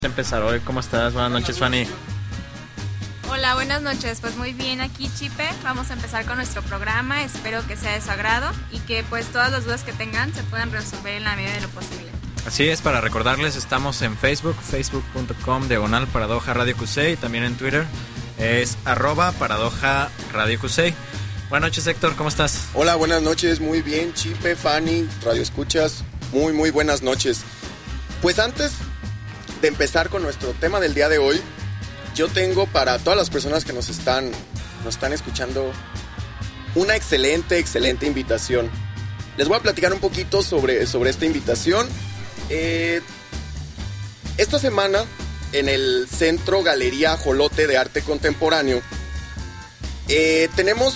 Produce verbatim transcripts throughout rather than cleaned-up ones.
Empezar hoy, ¿cómo estás? Buenas noches, Fanny. Hola, buenas noches. Pues muy bien aquí, Chipe. Vamos a empezar con nuestro programa. Espero que sea de su agrado y que pues todas las dudas que tengan se puedan resolver en la medida de lo posible. Así es, para recordarles, estamos en Facebook, facebook punto com, diagonal Paradoja Radio Cusey, y también en Twitter es arroba Paradoja Radio Cusey. Buenas noches, Héctor, ¿cómo estás? Hola, buenas noches, muy bien, Chipe, Fanny, Radio Escuchas, muy, muy buenas noches. Pues antes de empezar con nuestro tema del día de hoy, yo tengo para todas las personas que nos están, nos están escuchando una excelente, excelente invitación. Les voy a platicar un poquito sobre, sobre esta invitación. Eh, esta semana, en el Centro Galería Ajolote de Arte Contemporáneo, eh, tenemos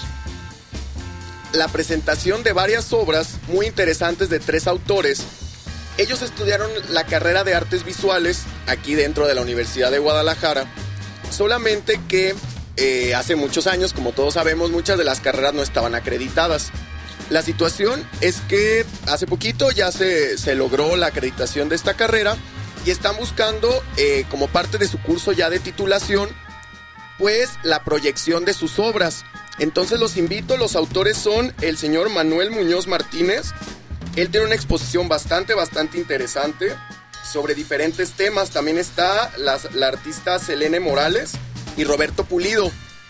la presentación de varias obras muy interesantes de tres autores. Ellos estudiaron la carrera de artes visuales aquí dentro de la Universidad de Guadalajara, solamente que eh, hace muchos años, como todos sabemos, muchas de las carreras no estaban acreditadas. La situación es que hace poquito ya se, se logró la acreditación de esta carrera y están buscando, eh, como parte de su curso ya de titulación, pues la proyección de sus obras. Entonces los invito, los autores son el señor Manuel Muñoz Martínez. Él tiene una exposición bastante, bastante interesante sobre diferentes temas. También está la, la artista Selene Morales y Roberto Pulido.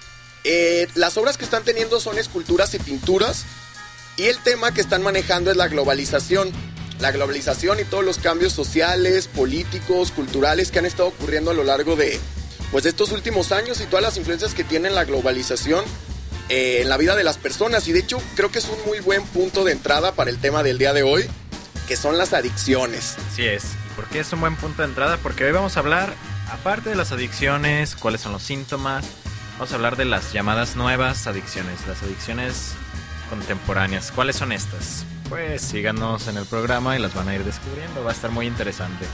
Eh, las obras que están teniendo son esculturas y pinturas. Y el tema que están manejando es la globalización. La globalización y todos los cambios sociales, políticos, culturales que han estado ocurriendo a lo largo de, pues, de estos últimos años y todas las influencias que tiene la globalización Eh, en la vida de las personas. Y de hecho creo que es un muy buen punto de entrada para el tema del día de hoy, que son las adicciones. Así es. ¿Y por qué es un buen punto de entrada? Porque hoy vamos a hablar, aparte de las adicciones, cuáles son los síntomas, vamos a hablar de las llamadas nuevas adicciones, las adicciones contemporáneas. ¿Cuáles son estas? Pues síganos en el programa y las van a ir descubriendo, va a estar muy interesante.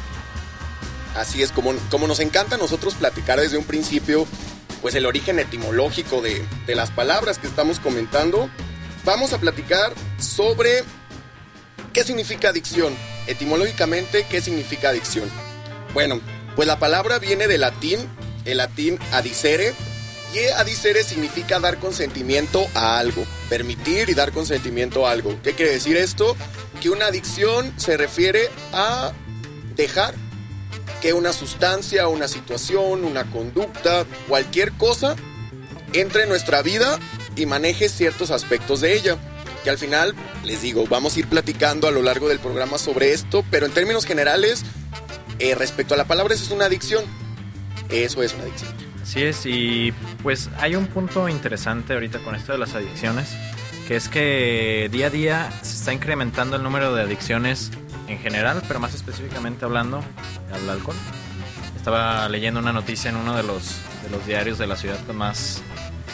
Así es, como, como nos encanta a nosotros platicar desde un principio, pues el origen etimológico de, de las palabras que estamos comentando. Vamos a platicar sobre qué significa adicción. Etimológicamente, ¿qué significa adicción? Bueno, pues la palabra viene del latín, el latín adicere, y adicere significa dar consentimiento a algo, permitir y dar consentimiento a algo. ¿Qué quiere decir esto? Que una adicción se refiere a dejar que una sustancia, una situación, una conducta, cualquier cosa entre en nuestra vida y maneje ciertos aspectos de ella. Que al final, les digo, vamos a ir platicando a lo largo del programa sobre esto, pero en términos generales, eh, respecto a la palabra, eso es una adicción. Eso es una adicción. Así es, y pues hay un punto interesante ahorita con esto de las adicciones, que es que día a día se está incrementando el número de adicciones en general, pero más específicamente hablando al alcohol. Estaba leyendo una noticia en uno de los, de los diarios de la ciudad con más,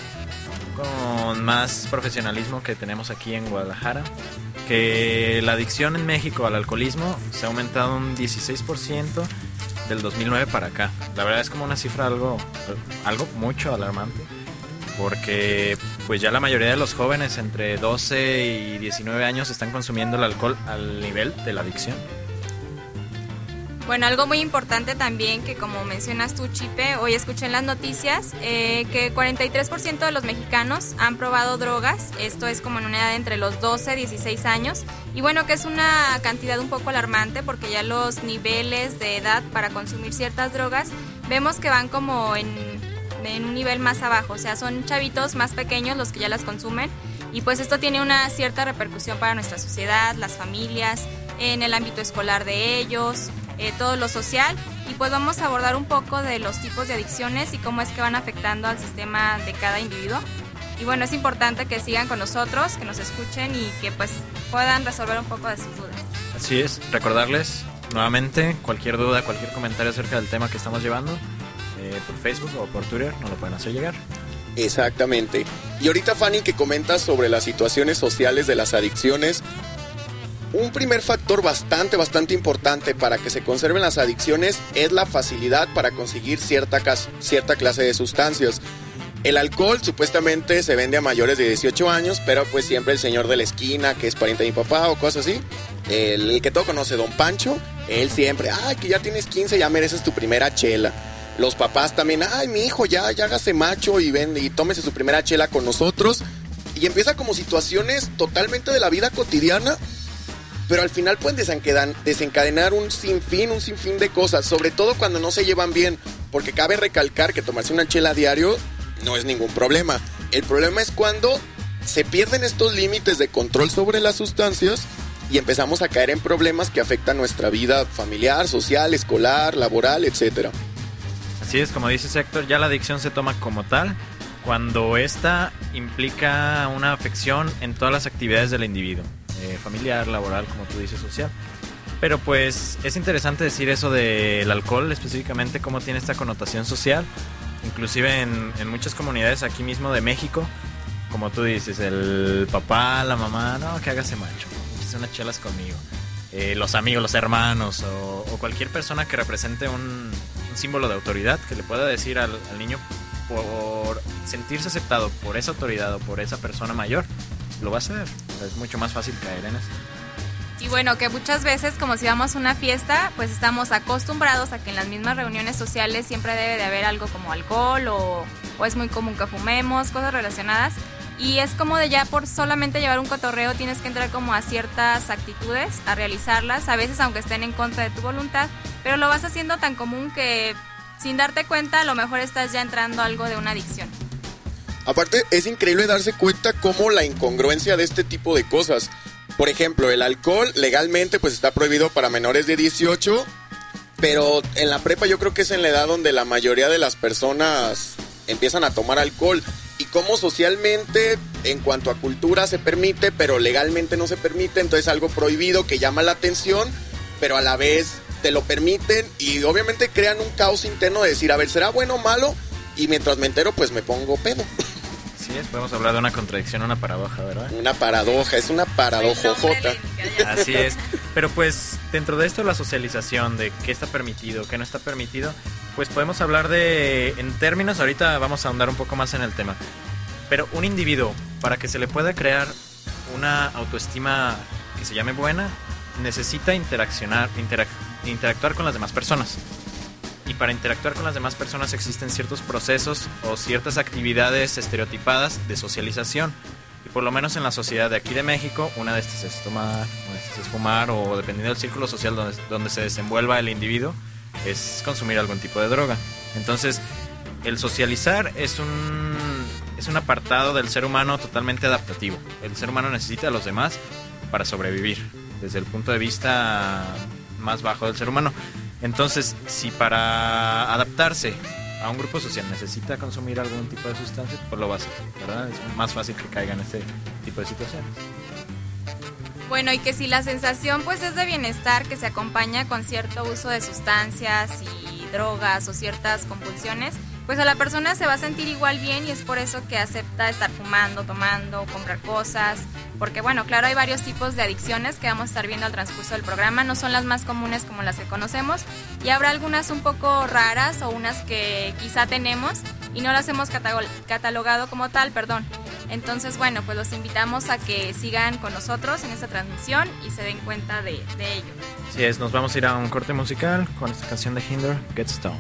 con más profesionalismo que tenemos aquí en Guadalajara, que la adicción en México al alcoholismo se ha aumentado un dieciséis por ciento del dos mil nueve para acá. La verdad es como una cifra algo, algo mucho alarmante, porque pues ya la mayoría de los jóvenes entre doce y diecinueve años están consumiendo el alcohol al nivel de la adicción. Bueno, algo muy importante también que, como mencionas tú, Chipe, hoy escuché en las noticias eh, que cuarenta y tres por ciento de los mexicanos han probado drogas. Esto es como en una edad entre los doce y dieciséis años. Y bueno, que es una cantidad un poco alarmante porque ya los niveles de edad para consumir ciertas drogas vemos que van como en, en un nivel más abajo. O sea, son chavitos más pequeños los que ya las consumen. Y pues esto tiene una cierta repercusión para nuestra sociedad, las familias, en el ámbito escolar de ellos, eh, todo lo social. Y pues vamos a abordar un poco de los tipos de adicciones y cómo es que van afectando al sistema de cada individuo. Y bueno, es importante que sigan con nosotros, que nos escuchen y que pues puedan resolver un poco de sus dudas. Así es, recordarles nuevamente, cualquier duda, cualquier comentario acerca del tema que estamos llevando, eh, por Facebook o por Twitter, nos lo pueden hacer llegar. Exactamente. Y ahorita, Fanny, que comentas sobre las situaciones sociales de las adicciones, un primer factor bastante, bastante importante para que se conserven las adicciones es la facilidad para conseguir cierta, cierta clase de sustancias. El alcohol supuestamente se vende a mayores de dieciocho años, pero pues siempre el señor de la esquina, que es pariente de mi papá o cosas así, el que todo conoce, Don Pancho, Él siempre, ay, que ya tienes quince, ya mereces tu primera chela. Los papás también, ay, mi hijo, ya, ya hágase macho y ven y tómese su primera chela con nosotros. Y empieza como situaciones totalmente de la vida cotidiana, pero al final pueden desencadenar, desencadenar un sinfín, un sinfín de cosas, sobre todo cuando no se llevan bien, porque cabe recalcar que tomarse una chela a diario no es ningún problema. El problema es cuando se pierden estos límites de control sobre las sustancias y empezamos a caer en problemas que afectan nuestra vida familiar, social, escolar, laboral, etcétera. Así es, como dices, Héctor, ya la adicción se toma como tal cuando esta implica una afección en todas las actividades del individuo, eh, familiar, laboral, como tú dices, social. Pero pues es interesante decir eso del alcohol, específicamente cómo tiene esta connotación social, inclusive en, en muchas comunidades aquí mismo de México, como tú dices, el papá, la mamá, no, que hágase macho, échese unas chelas conmigo. Eh, los amigos, los hermanos o, o cualquier persona que represente un, un símbolo de autoridad que le pueda decir al, al niño por sentirse aceptado por esa autoridad o por esa persona mayor, lo va a hacer. Es mucho más fácil caer en esto. Y bueno, que muchas veces como si vamos a una fiesta, pues estamos acostumbrados a que en las mismas reuniones sociales siempre debe de haber algo como alcohol o, o es muy común que fumemos, cosas relacionadas. Y es como de ya por solamente llevar un cotorreo tienes que entrar como a ciertas actitudes, a realizarlas, a veces aunque estén en contra de tu voluntad, pero lo vas haciendo tan común que sin darte cuenta a lo mejor estás ya entrando a algo de una adicción. Aparte, es increíble darse cuenta cómo la incongruencia de este tipo de cosas. Por ejemplo, el alcohol legalmente pues está prohibido para menores de dieciocho, pero en la prepa yo creo que es en la edad donde la mayoría de las personas empiezan a tomar alcohol. Y cómo socialmente, en cuanto a cultura, se permite, pero legalmente no se permite. Entonces algo prohibido que llama la atención, pero a la vez te lo permiten. Y obviamente crean un caos interno de decir, a ver, ¿será bueno o malo? Y mientras me entero, pues me pongo pedo. Así es, podemos hablar de una contradicción, una paradoja, ¿verdad? Una paradoja, es una paradojojota. Así es. Pero pues dentro de esto la socialización, de qué está permitido, qué no está permitido, pues podemos hablar de, en términos, ahorita vamos a ahondar un poco más en el tema, pero un individuo, para que se le pueda crear una autoestima que se llame buena, necesita interaccionar, interac- interactuar con las demás personas. Y para interactuar con las demás personas existen ciertos procesos o ciertas actividades estereotipadas de socialización. Y por lo menos en la sociedad de aquí de México, una de estas es tomar, una de estas es fumar, o dependiendo del círculo social donde, donde se desenvuelva el individuo, es consumir algún tipo de droga. Entonces, el socializar es un, es un apartado del ser humano totalmente adaptativo. El ser humano necesita a los demás para sobrevivir, desde el punto de vista más bajo del ser humano. Entonces, si para adaptarse a un grupo social necesita consumir algún tipo de sustancia, pues lo va a hacer, ¿verdad? Es más fácil que caiga en este tipo de situaciones. Bueno, y que si la sensación pues es de bienestar que se acompaña con cierto uso de sustancias y drogas o ciertas compulsiones, pues a la persona se va a sentir igual bien y es por eso que acepta estar fumando, tomando, comprar cosas, porque bueno, claro, hay varios tipos de adicciones que vamos a estar viendo al transcurso del programa, no son las más comunes como las que conocemos y habrá algunas un poco raras o unas que quizá tenemos y no las hemos catalogado como tal, perdón. Entonces, bueno, pues los invitamos a que sigan con nosotros en esta transmisión y se den cuenta de, de ello. Así es, nos vamos a ir a un corte musical con esta canción de Hinder, Get Stoned.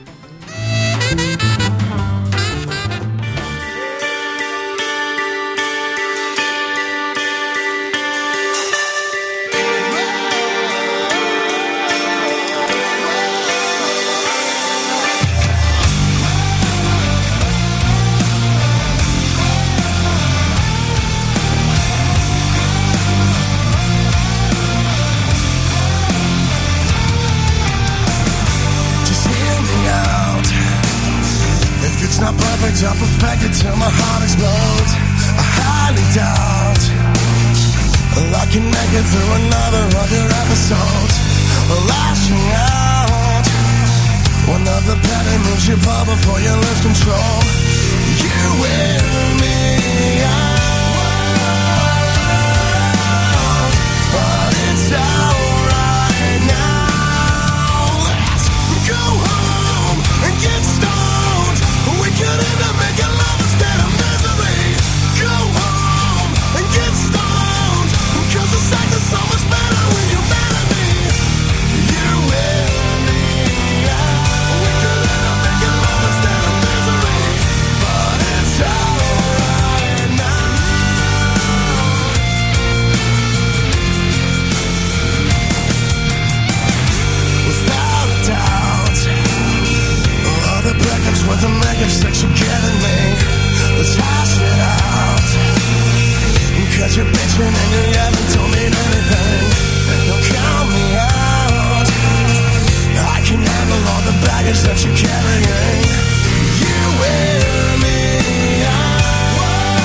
Not perfect or perfected till my heart explodes. I highly doubt I can make it through another of your episodes. Lashing out one of the petty moves you pull before you lose control. You will me out, but it's alright now. Let's go home and get started. We could end up making love instead of misery. Go home and get stoned, cause the sex is so much better when you're mad at me. sex you're giving me. Let's hash it out. Cause you're bitching and you haven't told me anything. Don't count me out. I can handle all the baggage that you're carrying. You wear me out.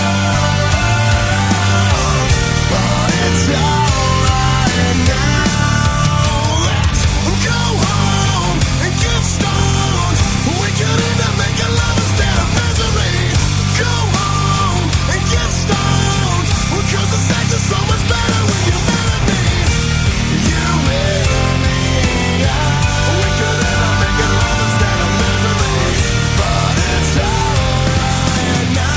But it's alright now. Let's go home and get stoned. We could end up making love instead of misery. Go home and get stoned. Cause the sex is so much better when you're mad at me. You wear me out. We could end up making love instead of misery. But it's alright now.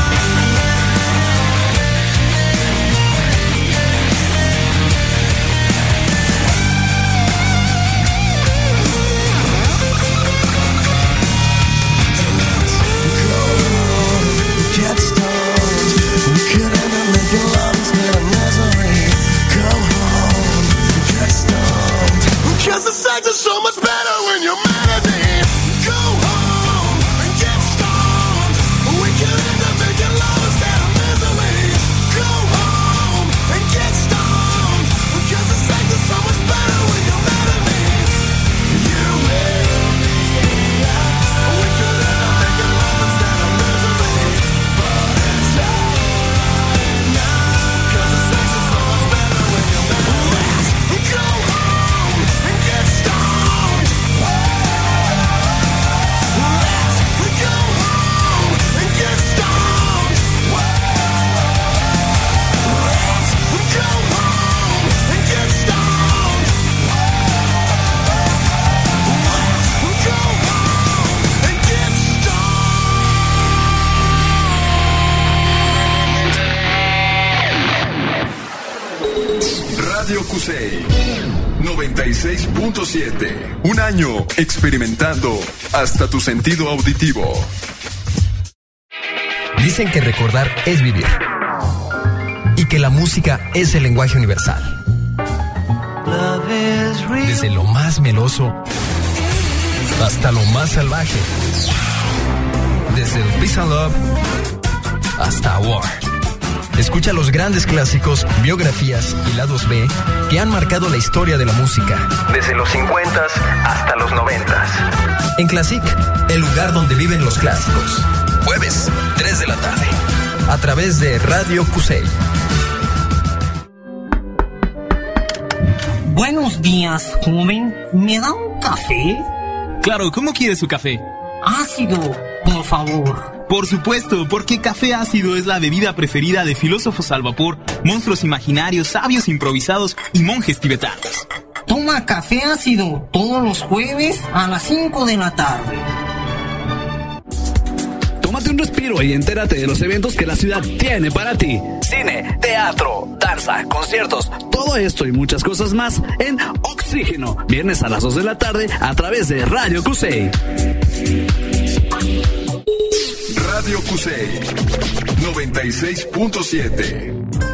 Get stoned. We could end up making love instead of misery. Go home, get stoned. Cause the sex is so much better when you're mad at me. Go home and get stoned. We could end up making love instead of misery. Go home and get stoned. Cause the sex is so much better when you're mad at me. You wear me out. We could end up making love instead of misery. But it's alright now. Cause the sex is so much better when you're mad at me. Go home and get stoned. Let's go home and get stoned. Let's go home and get stoned. Let's go home and get stoned. Radio Cusey noventa y seis punto siete. Un año experimentando hasta tu sentido auditivo. Dicen que recordar es vivir y que la música es el lenguaje universal. Desde lo más meloso hasta lo más salvaje. Desde el Peace and Love hasta War. Escucha los grandes clásicos, biografías y lados B que han marcado la historia de la música. Desde los cincuentas hasta los noventas. En Classic, el lugar donde viven los clásicos. Jueves, tres de la tarde. A través de Radio Cusey. Buenos días, joven. ¿Me da un café? Claro, ¿cómo quiere su café? Ácido, por favor. Por supuesto, porque café ácido es la bebida preferida de filósofos al vapor, monstruos imaginarios, sabios improvisados y monjes tibetanos. Toma café ácido todos los jueves a las cinco de la tarde. Tómate un respiro y entérate de los eventos que la ciudad tiene para ti. Cine, teatro, danza, conciertos, todo esto y muchas cosas más en Oxígeno, viernes a las dos de la tarde a través de Radio Cusey. Radio Cusey noventa y seis punto siete.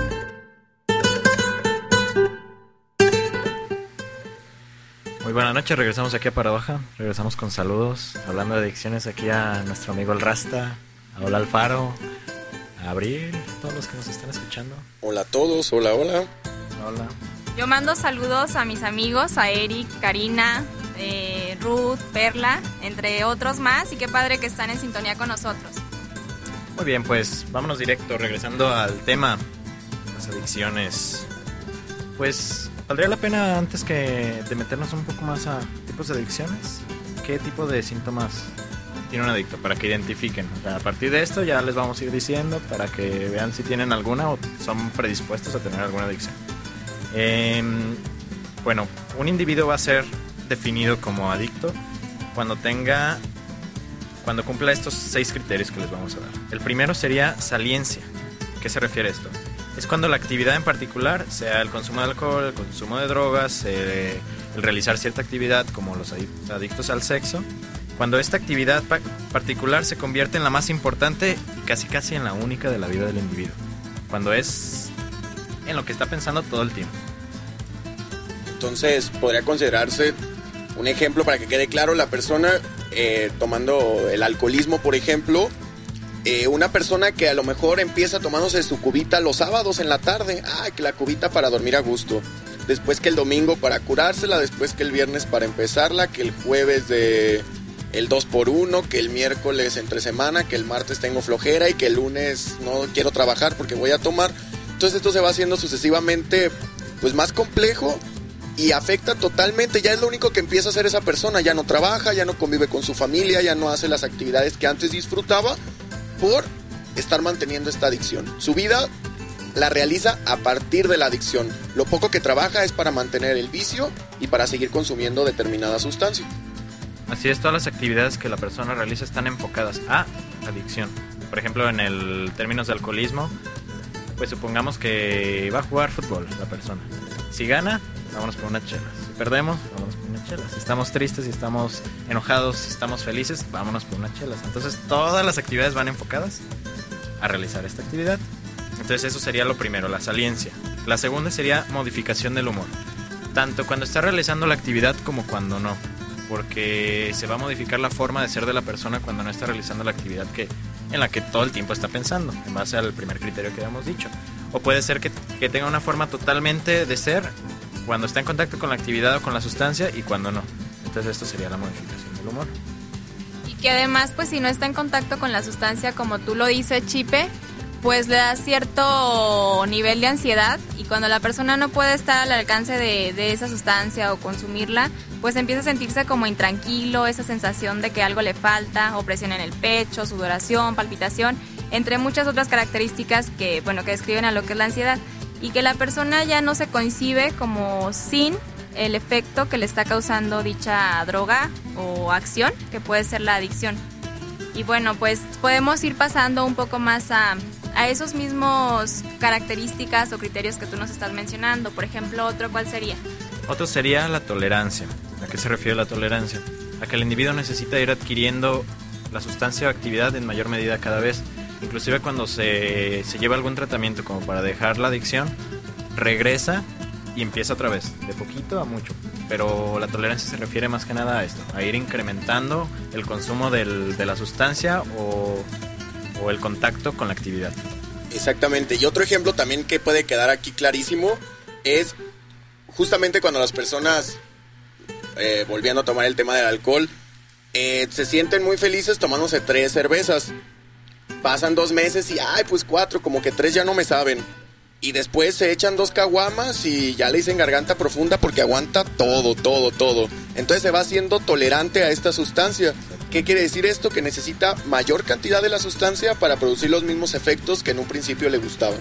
Muy buenas noches, regresamos aquí a Paradoja, regresamos con saludos, hablando de adicciones aquí a nuestro amigo el Rasta, a Hola Alfaro, a Abril, todos los que nos están escuchando. Hola a todos, hola, hola. Hola. Yo mando saludos a mis amigos, a Eric, Karina, eh, Ruth, Perla, entre otros más, y qué padre que están en sintonía con nosotros. Muy bien, pues vámonos directo, regresando al tema, las adicciones. Pues valdría la pena, antes que de meternos un poco más a tipos de adicciones, ¿qué tipo de síntomas tiene un adicto? Para que identifiquen. O sea, a partir de esto ya les vamos a ir diciendo para que vean si tienen alguna o son predispuestos a tener alguna adicción. Eh, bueno, un individuo va a ser definido como adicto cuando tenga... cuando cumpla estos seis criterios que les vamos a dar. El primero sería saliencia. ¿A qué se refiere esto? Es cuando la actividad en particular, sea el consumo de alcohol, el consumo de drogas, eh, el realizar cierta actividad como los adictos al sexo, cuando esta actividad pa- particular se convierte en la más importante y casi casi en la única de la vida del individuo. Cuando es en lo que está pensando todo el tiempo. Entonces, podría considerarse Un ejemplo para que quede claro, la persona eh, tomando el alcoholismo, por ejemplo, eh, una persona que a lo mejor empieza tomándose su cubita los sábados en la tarde, ah, que la cubita para dormir a gusto, después que el domingo para curársela, después que el viernes para empezarla, que el jueves de el dos por uno, que el miércoles entre semana, que el martes tengo flojera y que el lunes no quiero trabajar porque voy a tomar. Entonces esto se va haciendo sucesivamente pues más complejo y afecta totalmente, ya es lo único que empieza a hacer esa persona, ya no trabaja, ya no convive con su familia, ya no hace las actividades que antes disfrutaba por estar manteniendo esta adicción. Su vida la realiza a partir de la adicción. Lo poco que trabaja es para mantener el vicio y para seguir consumiendo determinada sustancia. Así es, todas las actividades que la persona realiza están enfocadas a adicción. Por ejemplo, en el términos de alcoholismo, pues supongamos que va a jugar fútbol la persona. Si gana, vámonos por una chela. Si perdemos, vámonos por una chela. Si estamos tristes, si estamos enojados, si estamos felices, vámonos por una chela. Entonces, todas las actividades van enfocadas a realizar esta actividad. Entonces, eso sería lo primero, la saliencia. La segunda sería modificación del humor. Tanto cuando está realizando la actividad como cuando no. Porque se va a modificar la forma de ser de la persona cuando no está realizando la actividad que, en la que todo el tiempo está pensando, en base al primer criterio que habíamos dicho. O puede ser que, que tenga una forma totalmente de ser cuando está en contacto con la actividad o con la sustancia y cuando no. Entonces esto sería la modificación del humor. Y que además, pues si no está en contacto con la sustancia, como tú lo dices, Chipe, pues le da cierto nivel de ansiedad y cuando la persona no puede estar al alcance de, de esa sustancia o consumirla, pues empieza a sentirse como intranquilo, esa sensación de que algo le falta, opresión en el pecho, sudoración, palpitación, entre muchas otras características que, bueno, que describen a lo que es la ansiedad y que la persona ya no se concibe como sin el efecto que le está causando dicha droga o acción, que puede ser la adicción. Y bueno, pues podemos ir pasando un poco más a... a esos mismos características o criterios que tú nos estás mencionando. Por ejemplo, otro, ¿cuál sería? Otro sería la tolerancia. ¿A qué se refiere la tolerancia? A que el individuo necesita ir adquiriendo la sustancia o actividad en mayor medida cada vez. Inclusive cuando se, se lleva algún tratamiento como para dejar la adicción, regresa y empieza otra vez, de poquito a mucho. Pero la tolerancia se refiere más que nada a esto, a ir incrementando el consumo del, de la sustancia o... o el contacto con la actividad. Exactamente. Y otro ejemplo también que puede quedar aquí clarísimo es justamente cuando las personas, eh, volviendo a tomar el tema del alcohol, eh, se sienten muy felices tomándose tres cervezas. Pasan dos meses y, ay, pues cuatro, como que tres ya no me saben. Y después se echan dos caguamas y ya le dicen garganta profunda porque aguanta todo, todo, todo. Entonces se va haciendo tolerante a esta sustancia. ¿Qué quiere decir esto? Que necesita mayor cantidad de la sustancia para producir los mismos efectos que en un principio le gustaban.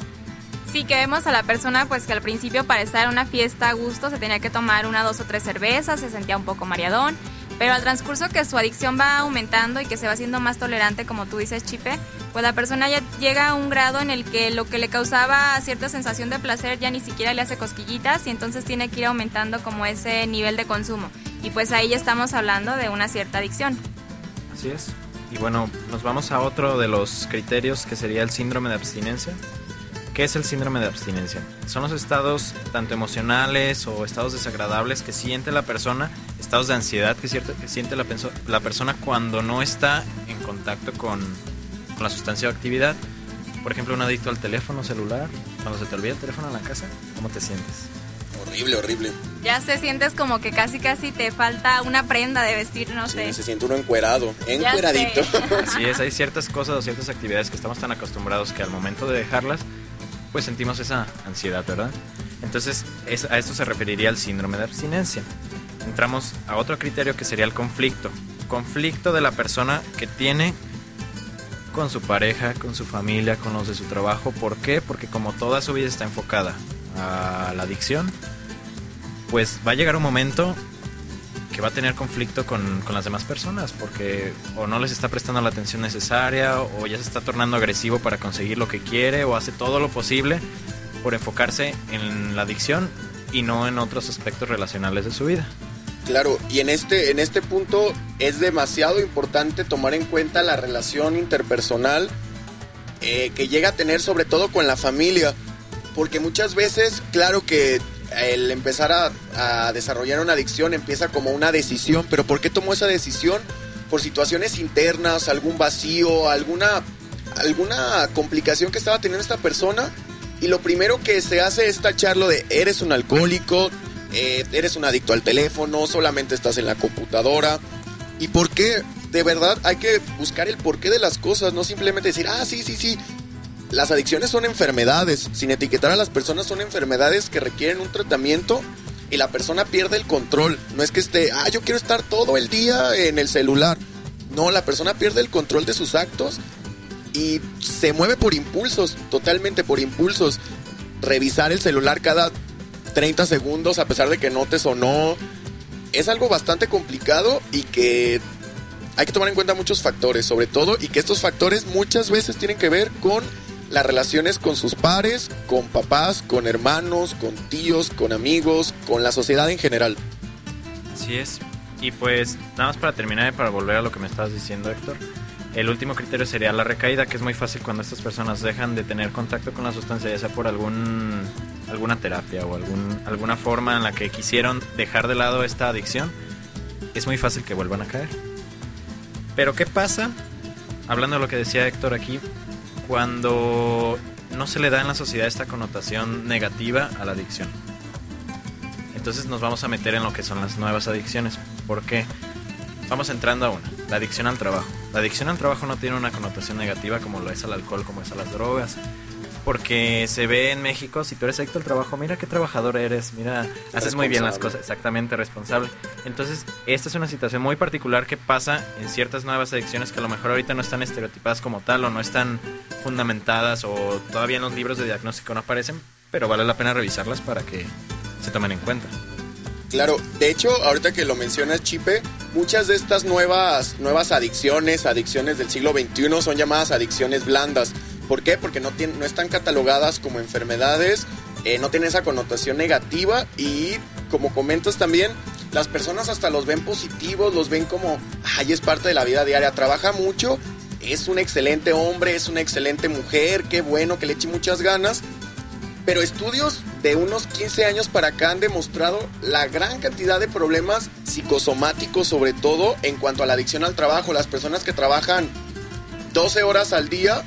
Sí, que vemos a la persona pues que al principio para estar en una fiesta a gusto se tenía que tomar una, dos o tres cervezas, se sentía un poco mareadón, pero al transcurso que su adicción va aumentando y que se va haciendo más tolerante, como tú dices, Chipe, pues la persona ya llega a un grado en el que lo que le causaba cierta sensación de placer ya ni siquiera le hace cosquillitas y entonces tiene que ir aumentando como ese nivel de consumo. Y pues ahí ya estamos hablando de una cierta adicción. Así es. Y bueno, nos vamos a otro de los criterios que sería el síndrome de abstinencia. ¿Qué es el síndrome de abstinencia? Son los estados tanto emocionales o estados desagradables que siente la persona, estados de ansiedad que, cierto, que siente la, penso, la persona cuando no está en contacto con, con la sustancia o actividad. Por ejemplo, un adicto al teléfono celular, cuando se te olvida el teléfono en la casa, ¿cómo te sientes? Horrible, horrible. Ya se sientes como que casi casi te falta una prenda de vestir, no sí, sé. Se siente uno encuerado, encueradito. Así es, hay ciertas cosas o ciertas actividades que estamos tan acostumbrados que al momento de dejarlas, pues sentimos esa ansiedad, ¿verdad? Entonces, es, a esto se referiría el síndrome de abstinencia. Entramos a otro criterio que sería el conflicto. Conflicto de la persona que tiene con su pareja, con su familia, con los de su trabajo. ¿Por qué? Porque como toda su vida está enfocada a la adicción, pues va a llegar un momento que va a tener conflicto con, con las demás personas porque o no les está prestando la atención necesaria o ya se está tornando agresivo para conseguir lo que quiere o hace todo lo posible por enfocarse en la adicción y no en otros aspectos relacionales de su vida. Claro, y en este, en este punto es demasiado importante tomar en cuenta la relación interpersonal eh, que llega a tener sobre todo con la familia, porque muchas veces, claro que el empezar a, a desarrollar una adicción empieza como una decisión. ¿Pero por qué tomó esa decisión? Por situaciones internas, algún vacío, alguna, alguna complicación que estaba teniendo esta persona. Y lo primero que se hace es tacharlo de eres un alcohólico, eh, eres un adicto al teléfono, solamente estás en la computadora. ¿Y por qué? De verdad hay que buscar el porqué de las cosas, no simplemente decir, ah, sí, sí, sí. Las adicciones son enfermedades, sin etiquetar a las personas, son enfermedades que requieren un tratamiento y la persona pierde el control. No es que esté, ah, yo quiero estar todo el día en el celular. No, la persona pierde el control de sus actos y se mueve por impulsos, totalmente por impulsos. Revisar el celular cada treinta segundos a pesar de que no te sonó es algo bastante complicado y que hay que tomar en cuenta muchos factores, sobre todo, y que estos factores muchas veces tienen que ver con las relaciones con sus pares, con papás, con hermanos, con tíos, con amigos, con la sociedad en general. Así es. Y pues, nada más para terminar y para volver a lo que me estabas diciendo, Héctor, el último criterio sería la recaída, que es muy fácil cuando estas personas dejan de tener contacto con la sustancia, ya sea por algún alguna terapia o algún, alguna forma en la que quisieron dejar de lado esta adicción. Es muy fácil que vuelvan a caer. Pero ¿qué pasa? Hablando de lo que decía Héctor aquí, cuando no se le da en la sociedad esta connotación negativa a la adicción. Entonces nos vamos a meter en lo que son las nuevas adicciones. ¿Por qué? Vamos entrando a una, la adicción al trabajo. La adicción al trabajo no tiene una connotación negativa como lo es al alcohol, como es a las drogas. Porque se ve en México, si tú eres adicto al trabajo, mira qué trabajador eres, mira, haces muy bien las cosas, exactamente, responsable. Entonces, esta es una situación muy particular que pasa en ciertas nuevas adicciones que a lo mejor ahorita no están estereotipadas como tal o no están fundamentadas o todavía en los libros de diagnóstico no aparecen, pero vale la pena revisarlas para que se tomen en cuenta. Claro, de hecho, ahorita que lo mencionas, Chipe, muchas de estas nuevas, nuevas adicciones, adicciones del siglo veintiuno, son llamadas adicciones blandas. ¿Por qué? Porque no, tienen, no están catalogadas como enfermedades, eh, no tienen esa connotación negativa y, como comentas también, las personas hasta los ven positivos, los ven como, ay, es parte de la vida diaria, trabaja mucho, es un excelente hombre, es una excelente mujer, qué bueno, que le eche muchas ganas. Pero estudios de unos quince años para acá han demostrado la gran cantidad de problemas psicosomáticos, sobre todo en cuanto a la adicción al trabajo. Las personas que trabajan doce horas al día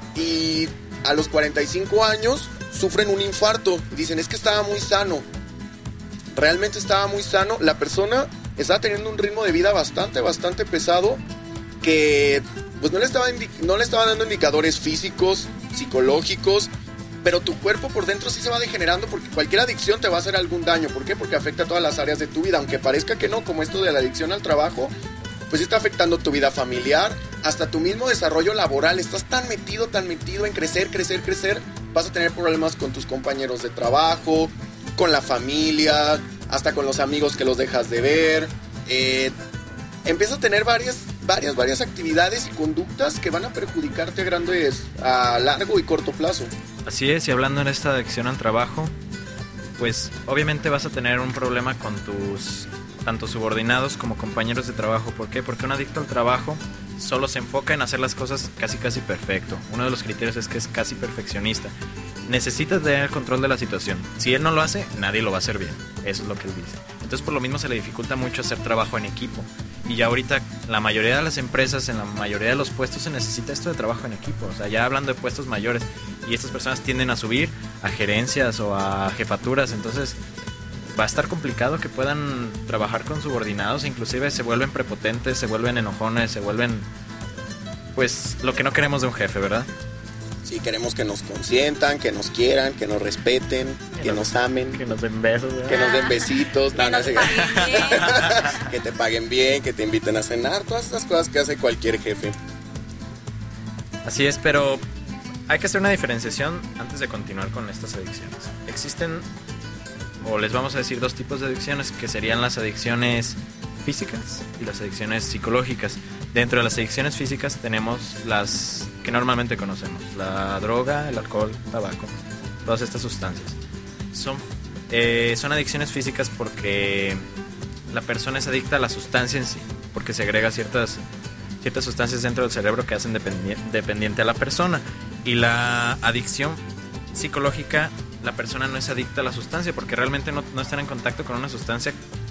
y a los cuarenta y cinco años sufren un infarto. Dicen, es que estaba muy sano. Realmente estaba muy sano. La persona estaba teniendo un ritmo de vida bastante, bastante pesado que pues no le estaba, indi- no le estaba dando indicadores físicos, psicológicos, pero tu cuerpo por dentro sí se va degenerando porque cualquier adicción te va a hacer algún daño. ¿Por qué? Porque afecta a todas las áreas de tu vida. Aunque parezca que no, como esto de la adicción al trabajo, pues está afectando tu vida familiar, hasta tu mismo desarrollo laboral. Estás tan metido, tan metido en crecer, crecer, crecer, vas a tener problemas con tus compañeros de trabajo, con la familia, hasta con los amigos que los dejas de ver. Eh, empiezas a tener varias, varias, varias actividades y conductas que van a perjudicarte a grandes, a largo y corto plazo. Así es, y hablando en esta adicción al trabajo, pues obviamente vas a tener un problema con tus tanto subordinados como compañeros de trabajo. ¿Por qué? Porque un adicto al trabajo solo se enfoca en hacer las cosas casi casi perfecto. Uno de los criterios es que es casi perfeccionista. Necesita tener el control de la situación. Si él no lo hace, nadie lo va a hacer bien. Eso es lo que él dice. Entonces por lo mismo se le dificulta mucho hacer trabajo en equipo. Y ya ahorita la mayoría de las empresas, en la mayoría de los puestos se necesita esto de trabajo en equipo. O sea, ya hablando de puestos mayores. Y estas personas tienden a subir a gerencias o a jefaturas. Entonces va a estar complicado que puedan trabajar con subordinados. Inclusive se vuelven prepotentes, se vuelven enojones, se vuelven pues lo que no queremos de un jefe, ¿verdad? Sí, queremos que nos consientan, que nos quieran, que nos respeten, que, que nos, nos amen, que nos den besos, ¿verdad? Que nos den besitos, que, no, nos no sé, que te paguen bien, que te inviten a cenar, todas estas cosas que hace cualquier jefe. Así es, pero hay que hacer una diferenciación antes de continuar con estas adicciones. Existen, o les vamos a decir, dos tipos de adicciones, que serían las adicciones físicas y las adicciones psicológicas. Dentro de las adicciones físicas tenemos las que normalmente conocemos: la droga, el alcohol, el tabaco, todas estas sustancias. Son, eh, son adicciones físicas porque la persona es adicta a la sustancia en sí, porque segrega ciertas, ciertas sustancias dentro del cerebro que hacen dependi- dependiente a la persona. Y la adicción psicológica la persona no es adicta a la sustancia, porque realmente no, no están en contacto con una sustancia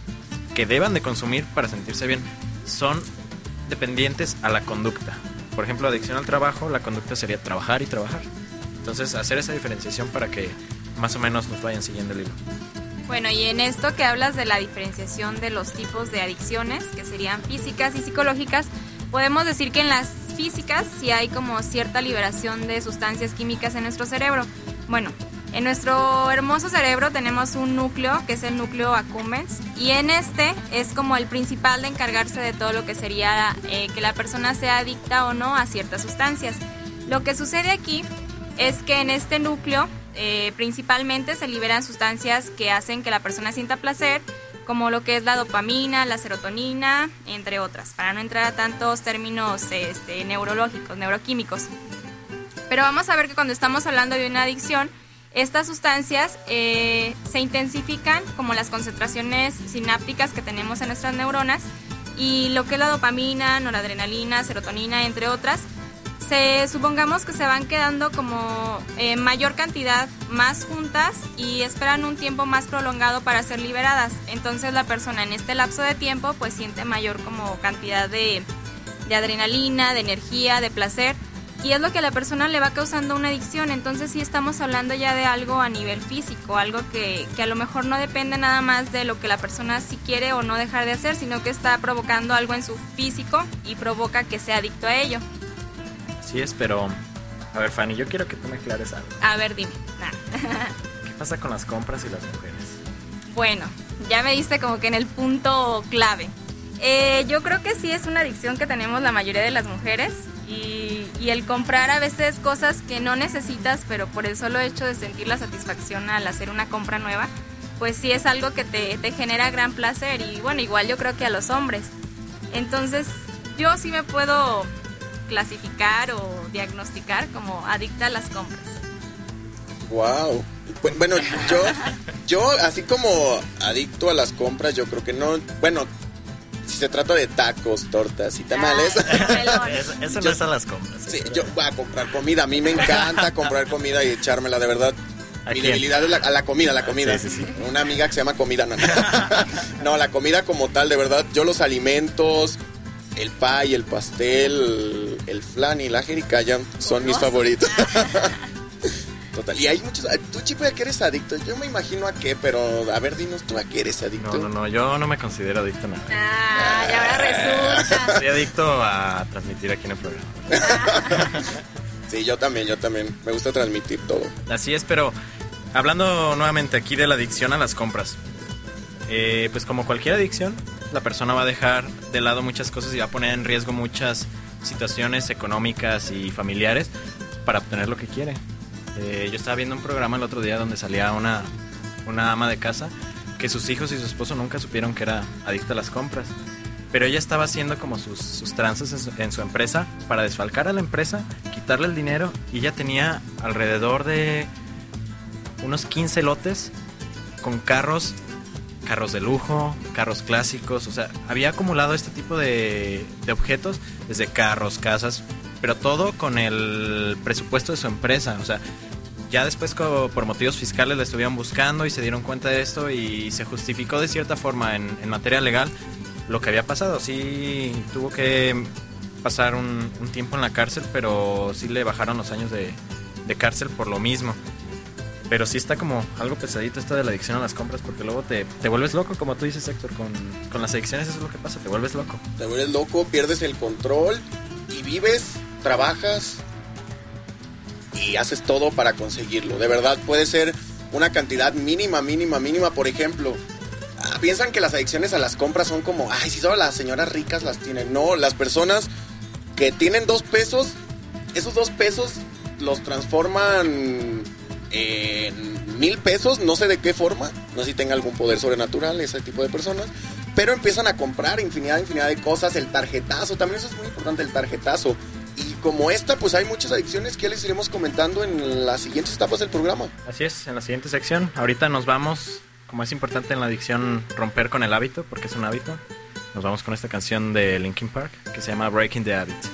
que deban de consumir para sentirse bien. Son dependientes a la conducta. Por ejemplo, adicción al trabajo, la conducta sería trabajar y trabajar. Entonces, hacer esa diferenciación para que más o menos nos vayan siguiendo el hilo. Bueno, y en esto que hablas de la diferenciación de los tipos de adicciones, que serían físicas y psicológicas, podemos decir que en las físicas sí hay como cierta liberación de sustancias químicas en nuestro cerebro. Bueno, en nuestro hermoso cerebro tenemos un núcleo, que es el núcleo accumbens, y en este es como el principal de encargarse de todo lo que sería eh, que la persona sea adicta o no a ciertas sustancias. Lo que sucede aquí es que en este núcleo eh, principalmente se liberan sustancias que hacen que la persona sienta placer, como lo que es la dopamina, la serotonina, entre otras, para no entrar a tantos términos este, neurológicos, neuroquímicos. Pero vamos a ver que cuando estamos hablando de una adicción, estas sustancias eh, se intensifican como las concentraciones sinápticas que tenemos en nuestras neuronas, y lo que es la dopamina, noradrenalina, serotonina, entre otras, se, supongamos que se van quedando como en mayor cantidad más juntas y esperan un tiempo más prolongado para ser liberadas. Entonces la persona en este lapso de tiempo pues siente mayor como cantidad de, de adrenalina, de energía, de placer, y es lo que a la persona le va causando una adicción. Entonces sí estamos hablando ya de algo a nivel físico, algo que, que a lo mejor no depende nada más de lo que la persona sí quiere o no dejar de hacer, sino que está provocando algo en su físico y provoca que sea adicto a ello. Sí es, pero... A ver, Fanny, yo quiero que tú me aclares algo. A ver, dime. ¿Qué pasa con las compras y las mujeres? Bueno, ya me diste como que en el punto clave. Eh, yo creo que sí es una adicción que tenemos la mayoría de las mujeres, y, y el comprar a veces cosas que no necesitas, pero por el solo hecho de sentir la satisfacción al hacer una compra nueva, pues sí es algo que te, te genera gran placer. Y bueno, igual yo creo que a los hombres. Entonces yo sí me puedo clasificar o diagnosticar como adicta a las compras. Wow. Bueno, yo, yo así como adicto a las compras, yo creo que no. Bueno, si se trata de tacos, tortas y tamales. Ah, eso, eso yo, no es a las compras. Sí, yo voy a comprar comida. A mí me encanta comprar comida y echármela, de verdad. Mi debilidad es la, a la comida, la comida. Sí, sí, sí. Una amiga que se llama comida, no, no. No, la comida como tal, de verdad. Yo los alimentos, el pie, el pastel, el flan y la jericaya son mis favoritos. Total. Y hay muchos. ¿Tú, Chipe, a qué eres adicto? Yo me imagino a qué, pero a ver, dinos tú a qué eres adicto. No, no, no, yo no me considero adicto a nada. Ah, y ahora resulta. Soy adicto a transmitir aquí en el programa. Sí, yo también, yo también. Me gusta transmitir todo. Así es, pero hablando nuevamente aquí de la adicción a las compras. Eh, pues como cualquier adicción, la persona va a dejar de lado muchas cosas y va a poner en riesgo muchas situaciones económicas y familiares para obtener lo que quiere. Eh, yo estaba viendo un programa el otro día donde salía una, una ama de casa que sus hijos y su esposo nunca supieron que era adicta a las compras, pero ella estaba haciendo como sus, sus trances en su, en su empresa para desfalcar a la empresa, quitarle el dinero, y ella tenía alrededor de unos quince lotes con carros, carros de lujo, carros clásicos. O sea, había acumulado este tipo de, de objetos, desde carros, casas, pero todo con el presupuesto de su empresa. O sea, ya después por motivos fiscales la estuvieron buscando y se dieron cuenta de esto y se justificó de cierta forma en, en materia legal lo que había pasado. Sí tuvo que pasar un, un tiempo en la cárcel, pero sí le bajaron los años de, de cárcel por lo mismo. Pero sí está como algo pesadito esto de la adicción a las compras, porque luego te, te vuelves loco, como tú dices, Héctor. Con, con las adicciones eso es lo que pasa, te vuelves loco. Te vuelves loco, pierdes el control y vives, trabajas y haces todo para conseguirlo. De verdad, puede ser una cantidad mínima, mínima, mínima. Por ejemplo, ah, piensan que las adicciones a las compras son como, ay, si solo las señoras ricas las tienen. No, las personas que tienen dos pesos, esos dos pesos los transforman en mil pesos, no sé de qué forma, no sé si tenga algún poder sobrenatural ese tipo de personas, pero empiezan a comprar infinidad, infinidad de cosas. El tarjetazo, también eso es muy importante, el tarjetazo. Y como esta, pues hay muchas adicciones que ya les iremos comentando en las siguientes etapas del programa. Así es, en la siguiente sección. Ahorita nos vamos, como es importante en la adicción romper con el hábito, porque es un hábito, nos vamos con esta canción de Linkin Park que se llama Breaking the Habit.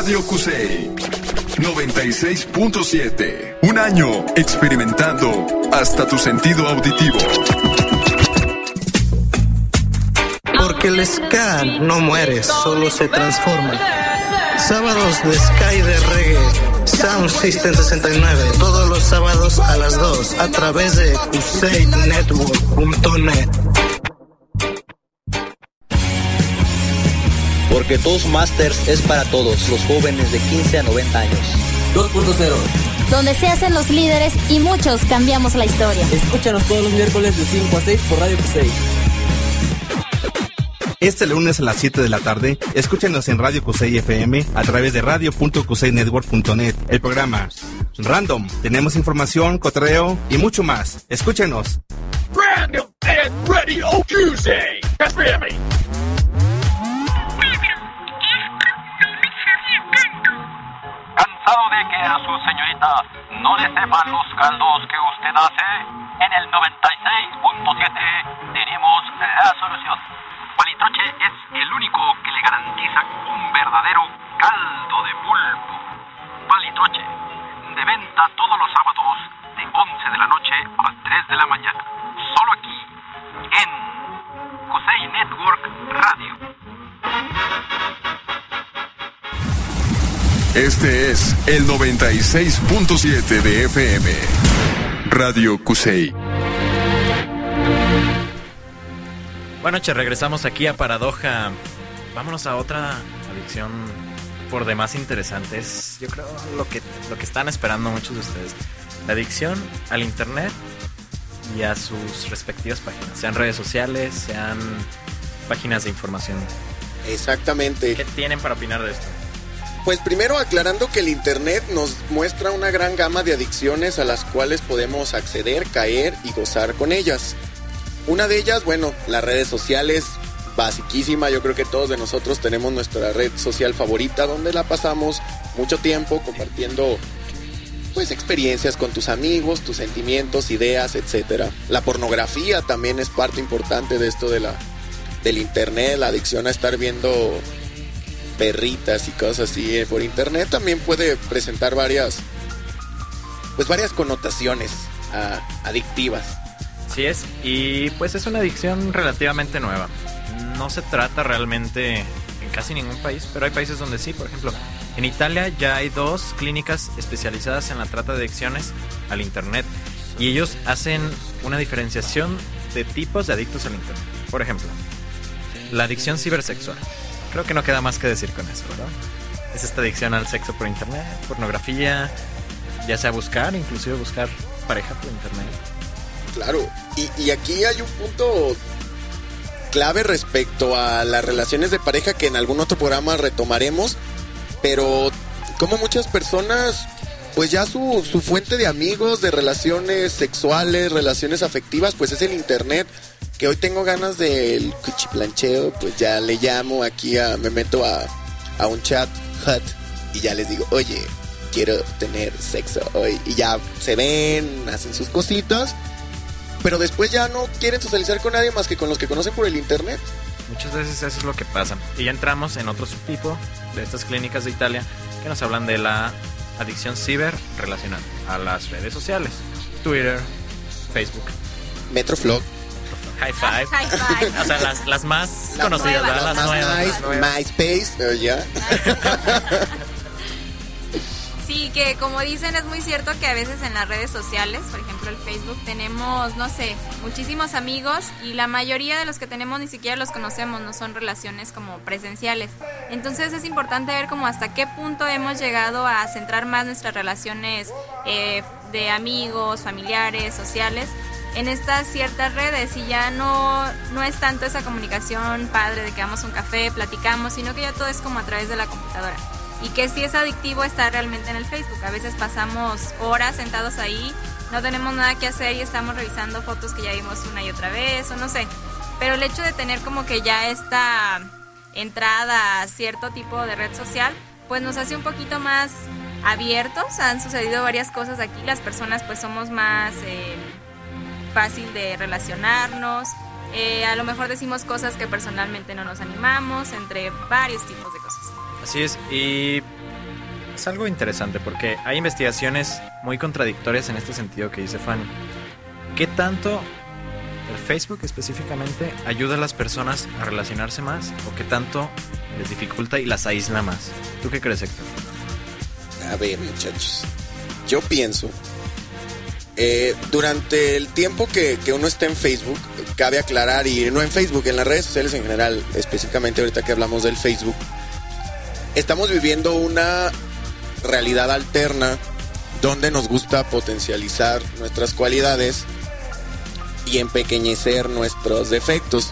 Radio Cusey noventa y seis punto siete. Un año experimentando hasta tu sentido auditivo. Porque el ska no muere, solo se transforma. Sábados de ska y de reggae, Sound System sesenta y nueve, todos los sábados a las dos, a través de cusey network punto net. Porque Toastmasters es para todos, los jóvenes de quince a noventa años. dos punto cero. Donde se hacen los líderes y muchos cambiamos la historia. Escúchanos todos los miércoles de cinco a seis por Radio Cusey. Este lunes a las siete de la tarde, escúchenos en Radio Cusey F M a través de radio punto cusey network punto net. El programa Random. Tenemos información, cotorreo y mucho más. Escúchenos. Random and Radio Cusey. Espérame. ¿Cansado de que a su señorita no le sepan los caldos que usted hace? En el noventa y seis punto siete tenemos la solución. Palitroche es el único que le garantiza un verdadero caldo de pulpo. Palitroche, de venta todos los sábados de once de la noche a tres de la mañana. Solo aquí, en Cusey Network Radio. Este es el noventa y seis punto siete de F M. Radio Cusey. Buenas noches, regresamos aquí a Paradoja. Vámonos a otra adicción por demás interesante. Es, yo creo, lo que, lo que están esperando muchos de ustedes. La adicción al internet y a sus respectivas páginas. Sean redes sociales, sean páginas de información. Exactamente. ¿Qué tienen para opinar de esto? Pues primero aclarando que el internet nos muestra una gran gama de adicciones a las cuales podemos acceder, caer y gozar con ellas. Una de ellas, bueno, las redes sociales, basiquísima. Yo creo que todos de nosotros tenemos nuestra red social favorita donde la pasamos mucho tiempo compartiendo pues experiencias con tus amigos, tus sentimientos, ideas, etcétera. La pornografía también es parte importante de esto de la del internet, la adicción a estar viendo perritas y cosas así eh, por internet también puede presentar varias pues varias connotaciones uh, adictivas. Así es, y pues es una adicción relativamente nueva. No se trata realmente en casi ningún país, pero hay países donde sí. Por ejemplo, en Italia ya hay dos clínicas especializadas en la trata de adicciones al internet y ellos hacen una diferenciación de tipos de adictos al internet. Por ejemplo, la adicción cibersexual. Creo que no queda más que decir con eso, ¿verdad? Es esta adicción al sexo por internet, pornografía, ya sea buscar, inclusive buscar pareja por internet. Claro, y, y aquí hay un punto clave respecto a las relaciones de pareja que en algún otro programa retomaremos, pero como muchas personas, pues ya su, su fuente de amigos, de relaciones sexuales, relaciones afectivas, pues es el internet, que hoy tengo ganas del cuchiplancheo, pues ya le llamo aquí, a, me meto a, a un chat hot y ya les digo, oye, quiero tener sexo hoy, y ya se ven, hacen sus cositas. Pero después ya no quieren socializar con nadie más que con los que conocen por el internet. Muchas veces eso es lo que pasa. Y ya entramos en otro subtipo de estas clínicas de Italia que nos hablan de la adicción ciber relacionada a las redes sociales. Twitter, Facebook, Metroflog, High Five. High Five. O sea, las, las más las conocidas, nuevas, las, las nuevas, nice, las nuevas. MySpace, uh, ya. Sí, que como dicen es muy cierto que a veces en las redes sociales, por ejemplo el Facebook, tenemos, no sé, muchísimos amigos y la mayoría de los que tenemos ni siquiera los conocemos, no son relaciones como presenciales. Entonces es importante ver como hasta qué punto hemos llegado a centrar más nuestras relaciones eh, de amigos, familiares, sociales en estas ciertas redes y ya no, no es tanto esa comunicación padre de que vamos a un café, platicamos, sino que ya todo es como a través de la computadora. Y que sí es adictivo estar realmente en el Facebook. A veces pasamos horas sentados ahí, no tenemos nada que hacer y estamos revisando fotos que ya vimos una y otra vez, o no sé. Pero el hecho de tener como que ya esta entrada a cierto tipo de red social, pues nos hace un poquito más abiertos. Han sucedido varias cosas aquí, las personas pues somos más eh, fácil de relacionarnos. Eh, a lo mejor decimos cosas que personalmente no nos animamos, entre varios tipos de cosas. Así es, y es algo interesante porque hay investigaciones muy contradictorias en este sentido que dice Fanny. ¿Qué tanto el Facebook específicamente ayuda a las personas a relacionarse más o qué tanto les dificulta y las aísla más? ¿Tú qué crees, Héctor? A ver, muchachos, yo pienso, eh, durante el tiempo que, que uno está en Facebook, cabe aclarar, y no en Facebook, en las redes sociales en general, específicamente ahorita que hablamos del Facebook, estamos viviendo una realidad alterna donde nos gusta potencializar nuestras cualidades y empequeñecer nuestros defectos.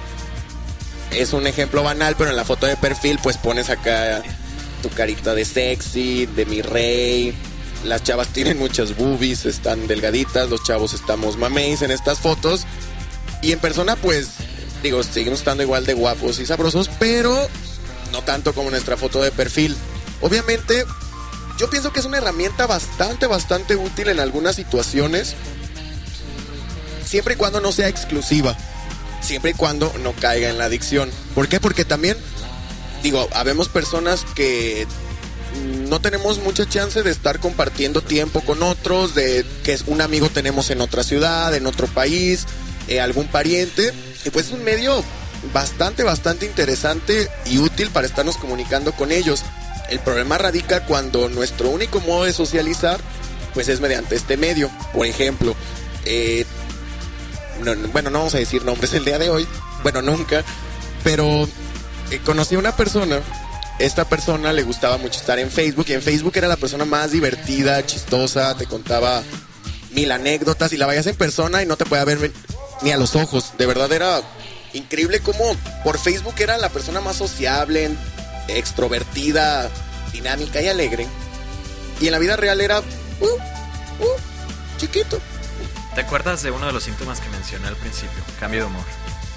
Es un ejemplo banal, pero en la foto de perfil pues pones acá tu carita de sexy, de mi rey. Las chavas tienen muchas boobies, están delgaditas, los chavos estamos mameis en estas fotos. Y en persona pues, digo, seguimos estando igual de guapos y sabrosos, pero no tanto como nuestra foto de perfil. Obviamente, yo pienso que es una herramienta bastante, bastante útil en algunas situaciones, siempre y cuando no sea exclusiva, siempre y cuando no caiga en la adicción. ¿Por qué? Porque también, digo, habemos personas que no tenemos mucha chance de estar compartiendo tiempo con otros, de que un amigo tenemos en otra ciudad, en otro país, eh, algún pariente, y pues es un medio bastante, bastante interesante y útil para estarnos comunicando con ellos. El problema radica cuando nuestro único modo de socializar pues es mediante este medio. Por ejemplo, eh, no, bueno, no vamos a decir nombres el día de hoy, bueno, nunca, pero eh, conocí a una persona. Esta persona le gustaba mucho estar en Facebook, y en Facebook era la persona más divertida, chistosa, te contaba mil anécdotas, y la veías en persona y no te podía ver ni a los ojos. De verdad era increíble cómo por Facebook era la persona más sociable, extrovertida, dinámica y alegre, y en la vida real era uh, uh, chiquito. ¿Te acuerdas de uno de los síntomas que mencioné al principio? Cambio de humor.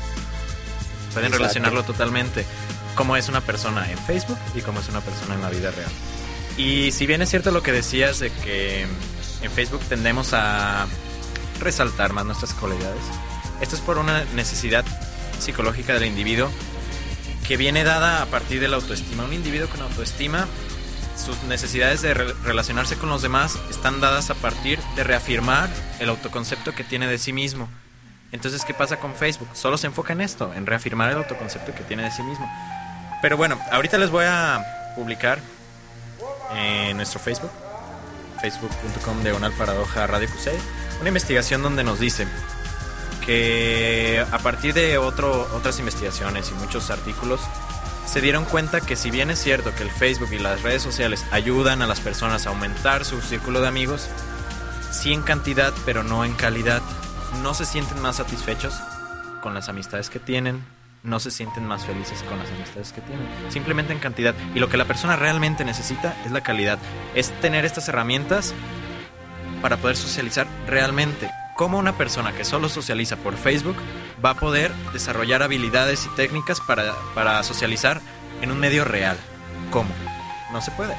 Pueden Exacto. relacionarlo totalmente. Cómo es una persona en Facebook y cómo es una persona en la vida real. Y si bien es cierto lo que decías de que en Facebook tendemos a resaltar más nuestras cualidades, esto es por una necesidad psicológica del individuo que viene dada a partir de la autoestima. Un individuo con autoestima, sus necesidades de re- relacionarse con los demás están dadas a partir de reafirmar el autoconcepto que tiene de sí mismo. Entonces, ¿qué pasa con Facebook? Solo se enfoca en esto, en reafirmar el autoconcepto que tiene de sí mismo. Pero bueno, ahorita les voy a publicar en nuestro Facebook, facebook punto com diagonal paradoja radio Q C, una investigación donde nos dice que a partir de otro, otras investigaciones y muchos artículos se dieron cuenta que si bien es cierto que el Facebook y las redes sociales ayudan a las personas a aumentar su círculo de amigos, sí en cantidad pero no en calidad. No se sienten más satisfechos con las amistades que tienen, no se sienten más felices con las amistades que tienen, simplemente en cantidad. Y lo que la persona realmente necesita es la calidad, es tener estas herramientas para poder socializar realmente. ¿Cómo una persona que solo socializa por Facebook va a poder desarrollar habilidades y técnicas para, para socializar en un medio real? ¿Cómo? No se puede.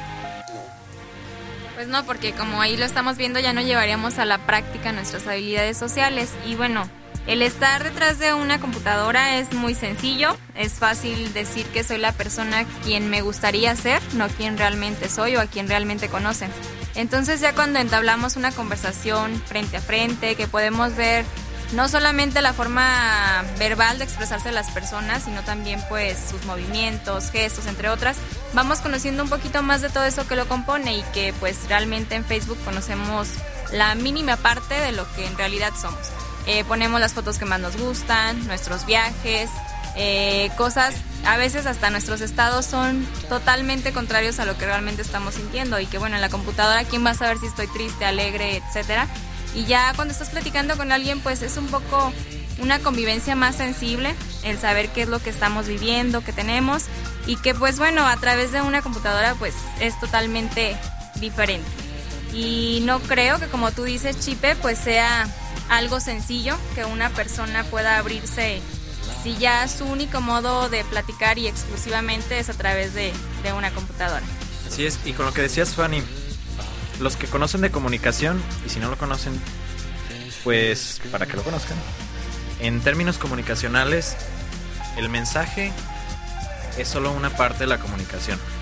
Pues no, porque como ahí lo estamos viendo, ya no llevaríamos a la práctica nuestras habilidades sociales. Y bueno, el estar detrás de una computadora es muy sencillo. Es fácil decir que soy la persona quien me gustaría ser, no quien realmente soy o a quien realmente conocen. Entonces ya cuando entablamos una conversación frente a frente, que podemos ver no solamente la forma verbal de expresarse de las personas, sino también pues sus movimientos, gestos, entre otras, vamos conociendo un poquito más de todo eso que lo compone, y que pues realmente en Facebook conocemos la mínima parte de lo que en realidad somos. Eh, ponemos las fotos que más nos gustan, nuestros viajes, eh, cosas, a veces hasta nuestros estados son totalmente contrarios a lo que realmente estamos sintiendo, y que bueno, en la computadora, ¿quién va a saber si estoy triste, alegre, etcétera? Y ya cuando estás platicando con alguien, pues es un poco una convivencia más sensible, el saber qué es lo que estamos viviendo, qué tenemos, y que pues bueno, a través de una computadora pues es totalmente diferente. Y no creo que, como tú dices, Chipe, pues sea algo sencillo que una persona pueda abrirse si ya su único modo de platicar y exclusivamente es a través de, de una computadora. Así es, y con lo que decías, Fanny, los que conocen de comunicación, y si no lo conocen, pues para que lo conozcan, en términos comunicacionales, el mensaje es solo una parte de la comunicación.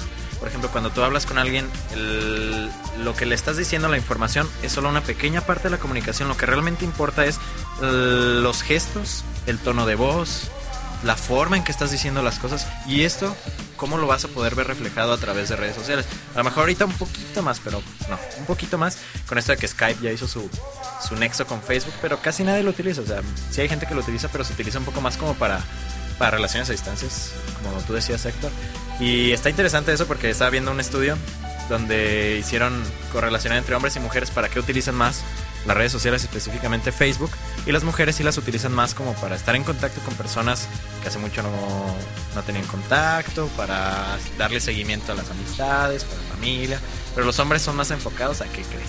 por ejemplo, cuando tú hablas con alguien, el, lo que le estás diciendo, la información, es solo una pequeña parte de la comunicación. Lo que realmente importa es el, los gestos, el tono de voz, la forma en que estás diciendo las cosas. Y esto, ¿cómo lo vas a poder ver reflejado a través de redes sociales? A lo mejor ahorita un poquito más, pero no, un poquito más con esto de que Skype ya hizo su, su nexo con Facebook, pero casi nadie lo utiliza. O sea, sí hay gente que lo utiliza, pero se utiliza un poco más como para, para relaciones a distancias, como tú decías, Héctor. Y está interesante eso porque estaba viendo un estudio donde hicieron correlacionar entre hombres y mujeres para qué utilizan más las redes sociales, específicamente Facebook, y las mujeres sí las utilizan más como para estar en contacto con personas que hace mucho no, no tenían contacto, para darle seguimiento a las amistades, para la familia, pero los hombres son más enfocados a qué crees.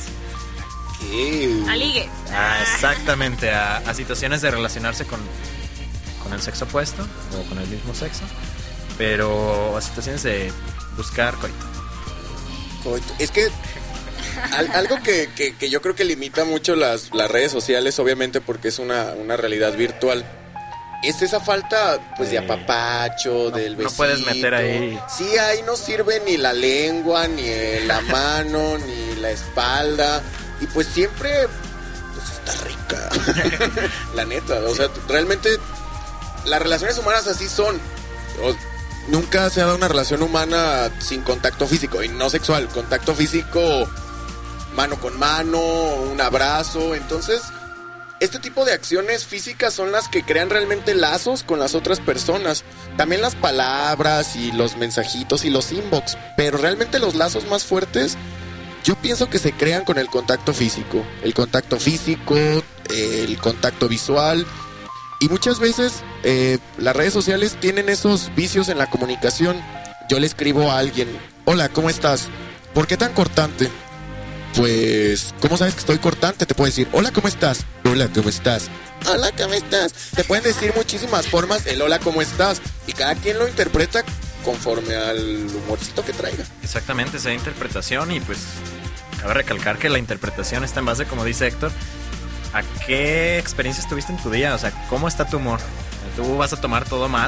¿Qué? A ligue. Ah, exactamente, a, a situaciones de relacionarse con, con el sexo opuesto o con el mismo sexo, pero a situaciones de buscar coito. Coito. Es que Al, algo que, que, que yo creo que limita mucho las, las redes sociales, obviamente porque es una, una realidad virtual, es esa falta pues de apapacho, no, del besito. No puedes meter ahí. Sí, ahí no sirve ni la lengua, ni la mano, ni la espalda. Y pues siempre pues está rica. La neta, o sea, realmente las relaciones humanas así son. O, nunca se ha dado una relación humana sin contacto físico y no sexual. Contacto físico, mano con mano, un abrazo. Entonces, este tipo de acciones físicas son las que crean realmente lazos con las otras personas. También las palabras y los mensajitos y los inbox. Pero realmente los lazos más fuertes, yo pienso que se crean con el contacto físico. El contacto físico, el contacto visual. Y muchas veces eh, las redes sociales tienen esos vicios en la comunicación. Yo le escribo a alguien: hola, ¿cómo estás? ¿Por qué tan cortante? Pues, ¿cómo sabes que estoy cortante? Te puedo decir: hola, ¿cómo estás? Hola, ¿cómo estás? Hola, ¿cómo estás? Te pueden decir muchísimas formas el hola, ¿cómo estás? Y cada quien lo interpreta conforme al humorcito que traiga. Exactamente, esa interpretación. Y pues cabe recalcar que la interpretación está en base, como dice Héctor, a qué experiencias tuviste en tu día. O sea, ¿cómo está tu humor? ¿Tú vas a tomar todo mal?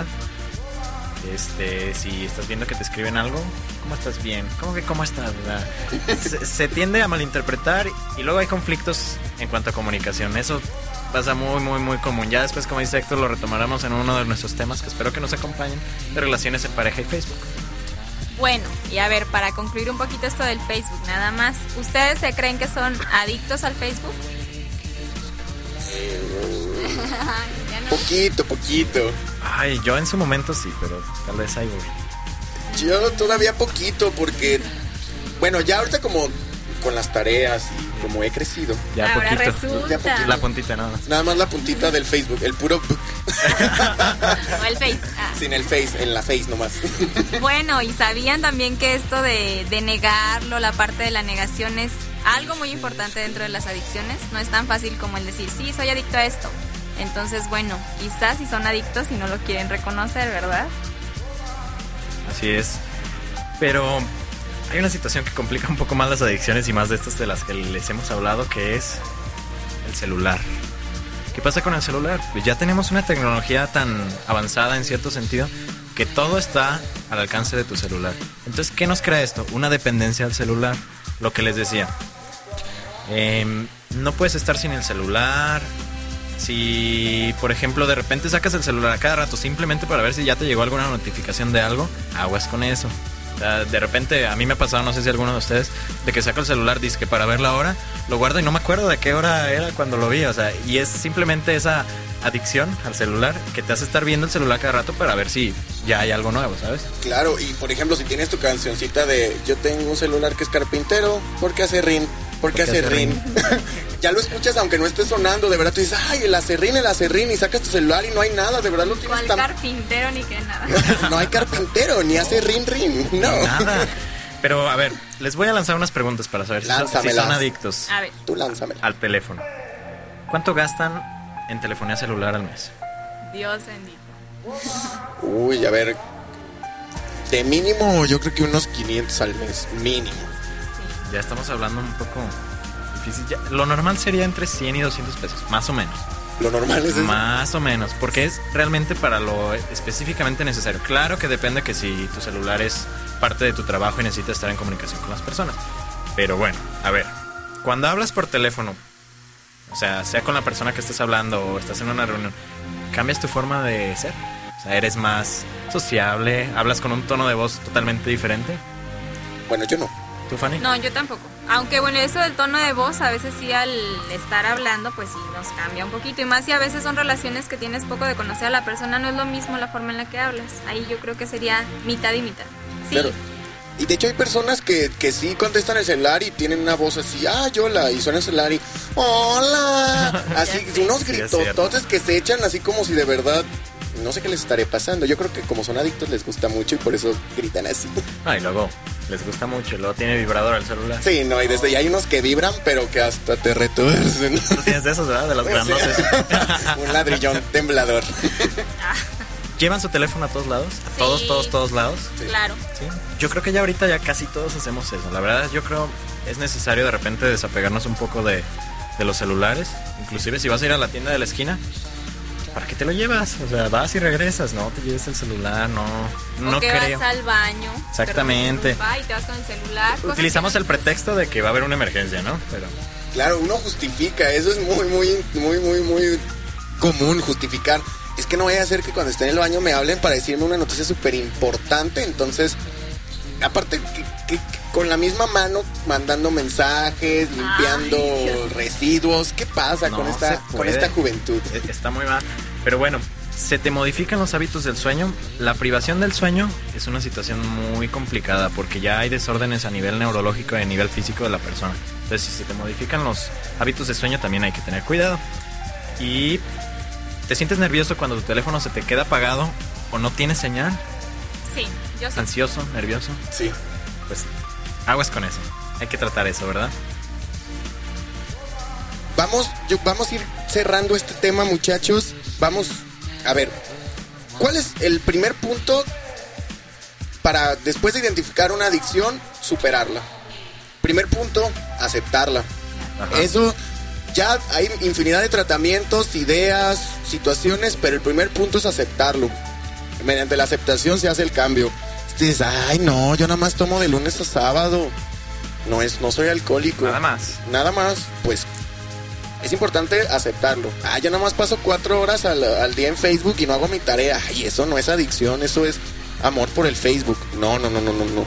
Este, si estás viendo que te escriben algo, ¿cómo estás? Bien. ¿Cómo que cómo estás? Se, se tiende a malinterpretar y luego hay conflictos en cuanto a comunicación. Eso pasa muy, muy, muy común. Ya después, como dice Héctor, lo retomaremos en uno de nuestros temas que espero que nos acompañen, de relaciones en pareja y Facebook. Bueno, y a ver, para concluir un poquito esto del Facebook, nada más, ¿ustedes se creen que son adictos al Facebook? No. Poquito, poquito. Ay, yo en su momento sí, pero tal vez ahí voy. Yo todavía poquito, porque bueno, ya ahorita como con las tareas y como he crecido. Ya Ahora poquito. resulta. Ya poquito. La puntita nada más. Nada más la puntita del Facebook, el puro book. O el Face. Ah. Sin el Face, en la Face nomás. Bueno, y sabían también que esto de, de negarlo, la parte de la negación es algo muy importante dentro de las adicciones. No es tan fácil como el decir, sí, soy adicto a esto. Entonces, bueno, quizás si son adictos y no lo quieren reconocer, ¿verdad? Así es. Pero hay una situación que complica un poco más las adicciones y más de estas de las que les hemos hablado, que es el celular. ¿Qué pasa con el celular? Pues ya tenemos una tecnología tan avanzada en cierto sentido que todo está al alcance de tu celular. Entonces, ¿qué nos crea esto? Una dependencia al celular. Lo que les decía. Eh, no puedes estar sin el celular. Si, por ejemplo, de repente sacas el celular a cada rato simplemente para ver si ya te llegó alguna notificación de algo, aguas con eso. O sea, de repente, a mí me ha pasado, no sé si alguno de ustedes, de que saco el celular, dice que para ver la hora, lo guardo y no me acuerdo de qué hora era cuando lo vi. O sea, y es simplemente esa adicción al celular que te hace estar viendo el celular cada rato para ver si ya hay algo nuevo, ¿sabes? Claro, y por ejemplo, si tienes tu cancioncita de yo tengo un celular que es carpintero, porque hace rin, porque hace rin. Ya lo escuchas aunque no esté sonando, de verdad tú dices, ay, el acerrín, el acerrín, y sacas tu celular y no hay nada, de verdad lo tienes tan... carpintero ni que nada. No hay carpintero, ni hace rin, rin, no. Nada. Pero, a ver, les voy a lanzar unas preguntas para saber si son, si son adictos. A ver. Tú lánzamela. Al teléfono. ¿Cuánto gastan en telefonía celular al mes? Dios bendito. Uy, a ver, de mínimo yo creo que unos quinientos al mes, mínimo. Sí. Ya estamos hablando un poco difícil. Ya, lo normal sería entre cien y doscientos pesos, más o menos. lo normal es eso. Más o menos, porque es realmente para lo específicamente necesario. Claro que depende que si tu celular es parte de tu trabajo y necesitas estar en comunicación con las personas. Pero bueno, a ver, cuando hablas por teléfono, o sea, sea con la persona que estés hablando o estás en una reunión, ¿cambias tu forma de ser? O sea, ¿eres más sociable? ¿Hablas con un tono de voz totalmente diferente? Bueno, yo no. ¿Tú, Fanny? No, yo tampoco. Aunque bueno, eso del tono de voz, a veces sí al estar hablando, pues sí nos cambia un poquito. Y más si a veces son relaciones que tienes poco de conocer a la persona, no es lo mismo la forma en la que hablas. Ahí yo creo que sería mitad y mitad. Sí. Claro. Y de hecho hay personas que, que sí contestan el celular y tienen una voz así, ah, hola, y suena el celular y, hola. Así, unos gritototes que se echan así como si de verdad, no sé qué les estaré pasando. Yo creo que como son adictos les gusta mucho y por eso gritan así. Ah, y luego les gusta mucho, y luego tiene vibrador el celular. Sí, no, y desde ya hay unos que vibran, pero que hasta te retuercen. Tú tienes de esos, ¿verdad? De los grandotes. Un ladrillón temblador. ¿Llevan su teléfono a todos lados? ¿A Sí. todos, todos, todos lados? Sí. Claro. Sí. Yo creo que ya ahorita ya casi todos hacemos eso. La verdad, yo creo es necesario de repente desapegarnos un poco de, de los celulares. Inclusive si vas a ir a la tienda de la esquina, ¿para qué te lo llevas? O sea, vas y regresas, no te lleves el celular, no, no o que creo. vas al baño. Exactamente. Y te vas con el celular. Utilizamos el pretexto de que va a haber una emergencia, ¿no? Pero claro, uno justifica, eso es muy, muy, muy, muy, muy común, justificar. Es que no vaya a ser que cuando esté en el baño me hablen para decirme una noticia súper importante. Entonces, aparte que, que, que con la misma mano mandando mensajes, limpiando Ay, residuos. ¿Qué pasa no con esta con esta juventud? Está muy mal. Pero bueno, se te modifican los hábitos del sueño. La privación del sueño es una situación muy complicada porque ya hay desórdenes a nivel neurológico y a nivel físico de la persona. Entonces, si se te modifican los hábitos de sueño, también hay que tener cuidado. Y ¿te sientes nervioso cuando tu teléfono se te queda apagado o no tiene señal? Sí, yo sí. ¿Ansioso? ¿Nervioso? Sí. Pues aguas con eso. Hay que tratar eso, ¿verdad? Vamos, yo, vamos a ir cerrando este tema, muchachos. Vamos, a ver, ¿cuál es el primer punto para, después de identificar una adicción, superarla? Primer punto, aceptarla. Ajá. Eso... Ya hay infinidad de tratamientos, ideas, situaciones, pero el primer punto es aceptarlo. Mediante la aceptación se hace el cambio. Dices, ay no, yo nada más tomo de lunes a sábado. No es, no soy alcohólico. Nada más. Nada más, pues es importante aceptarlo. Ah, yo nada más paso cuatro horas al, al día en Facebook y no hago mi tarea. Ay, eso no es adicción, eso es amor por el Facebook. No, no, no, no, no, no.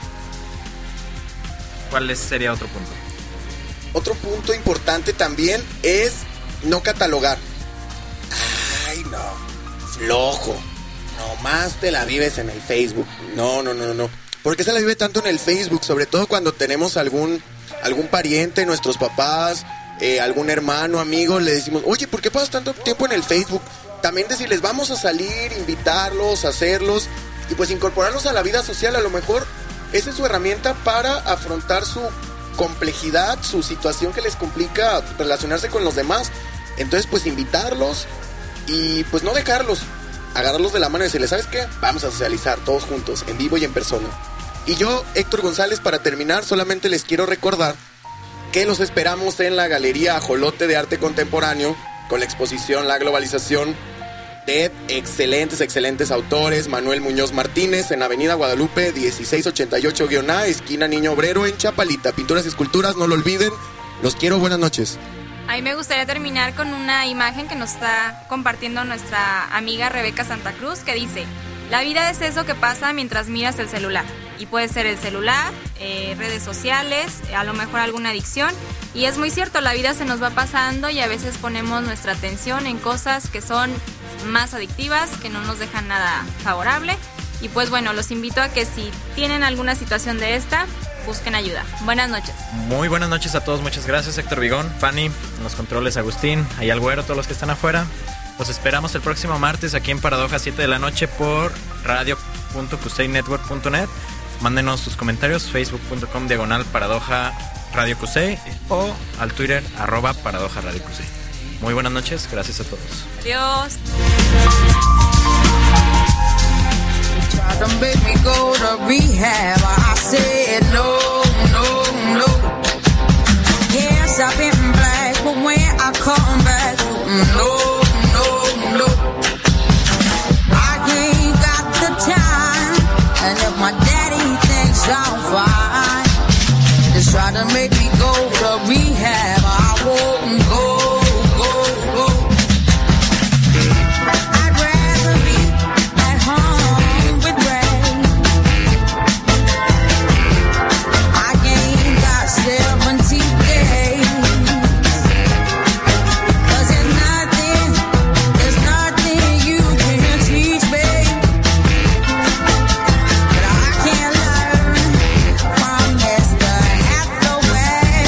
¿Cuál sería otro punto? Otro punto importante también es no catalogar. Ay, no, flojo. Nomás te la vives en el Facebook. No, no, no, no. ¿Por qué se la vive tanto en el Facebook? Sobre todo cuando tenemos algún, algún pariente, nuestros papás, eh, algún hermano, amigo, le decimos, oye, ¿por qué pasas tanto tiempo en el Facebook? También decirles, vamos a salir, invitarlos, hacerlos, y pues incorporarlos a la vida social. A lo mejor esa es su herramienta para afrontar su complejidad, su situación que les complica relacionarse con los demás. Entonces pues invitarlos y pues no dejarlos, agarrarlos de la mano y decirles, ¿sabes qué? Vamos a socializar todos juntos, en vivo y en persona. Y yo, Héctor González, para terminar, solamente les quiero recordar que los esperamos en la Galería Ajolote de Arte Contemporáneo con la exposición La Globalización de excelentes, excelentes autores. Manuel Muñoz Martínez, en Avenida Guadalupe dieciséis ochenta y ocho A, esquina Niño Obrero, en Chapalita. Pinturas y esculturas, no lo olviden. Los quiero, buenas noches. A mí me gustaría terminar con una imagen que nos está compartiendo nuestra amiga Rebeca Santa Cruz, que dice: la vida es eso que pasa mientras miras el celular. Y puede ser el celular, eh, redes sociales, a lo mejor alguna adicción. Y es muy cierto, la vida se nos va pasando y a veces ponemos nuestra atención en cosas que son más adictivas, que no nos dejan nada favorable. Y pues bueno, los invito a que si tienen alguna situación de esta, busquen ayuda. Buenas noches. Muy buenas noches a todos, muchas gracias Héctor Vigón, Fanny, en los controles Agustín, ahí al güero, todos los que están afuera. Los esperamos el próximo martes aquí en Paradoja, siete de la noche por radio punto cusey network punto net. Mándenos sus comentarios, facebook punto com diagonal paradoja radio cusey o al Twitter arroba paradoja radio cusey. Muy buenas noches, gracias a todos. Adiós. Tried to make me go to rehab. I said no, no, no. Yes, I've been black, but when I come back, no. to make me go to rehab. I won't go, go, go. I'd rather be at home with Ray. I ain't got seventy days. Cause there's nothing, there's nothing you can teach me. But I can learn from Mister Hathaway.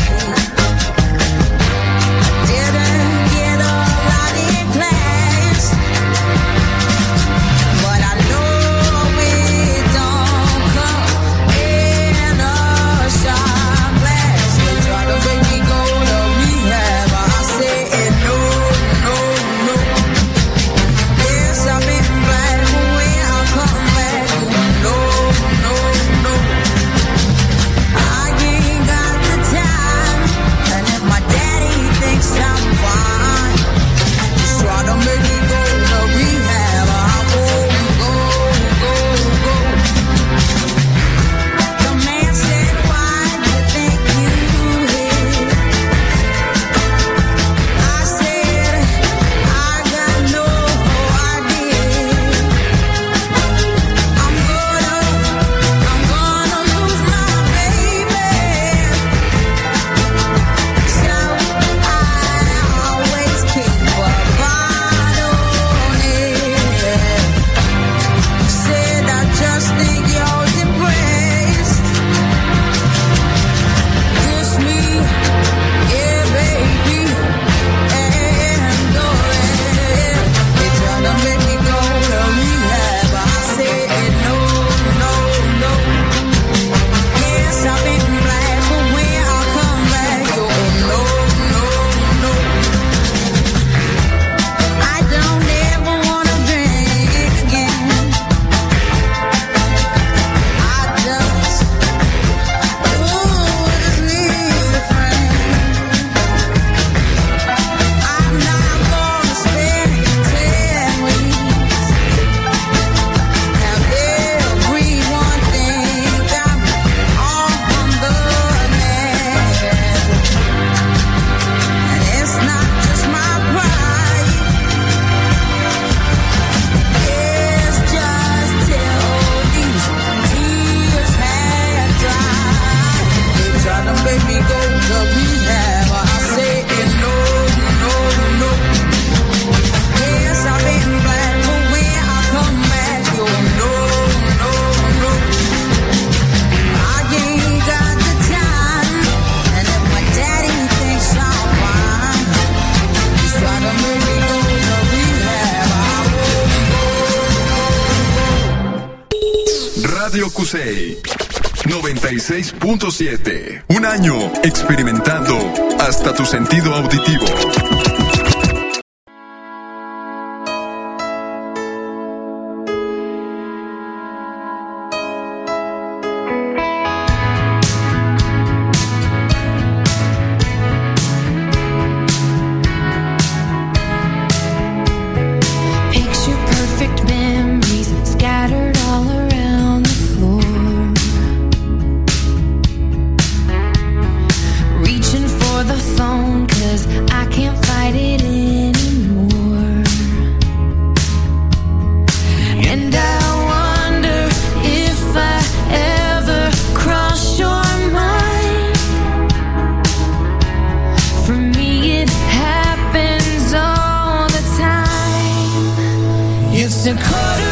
Didn't get a lot in class, but I know it don't come in a shot glass. They try to make me go to rehab. I said no, no, no. Yes, I've been black, but when I come back, no, no, no. I ain't got the time, and if my daddy thinks I'm fine, just try to make me go to rehab. I won't go, go, go. The man said, why do you think you hit? I said, I got no idea. I'm gonna, I'm gonna lose my baby. So I always keep a bottle near. Said I just think you're depressed. Kiss me, yeah, baby, and go ahead. They try to make me go to rehab. I said no, no, no. Yes, I've been black, but when I come back, oh no, no, no. I don't ever wanna drink again. I just, ooh, just need a friend. I'm not gonna spend ten weeks. Have everyone think I'm on the net. And it's not just my pride. It's just till these tears had dried. They try to make me go to rehab. I say no, no, no. Yes, I've been black, but when I come back, you no, no, no. I ain't got the time, and if my daddy thinks I'm fine, he's trying to make me go to rehab. I Radio Cusey noventa y seis punto siete. Un año experimentando hasta tu sentido auditivo. Picture perfect memories scattered all around the floor. Reaching for the phone 'cause I can't fight it anymore. And I wonder if I ever cross your mind. For me it happens all the time. It's a quarter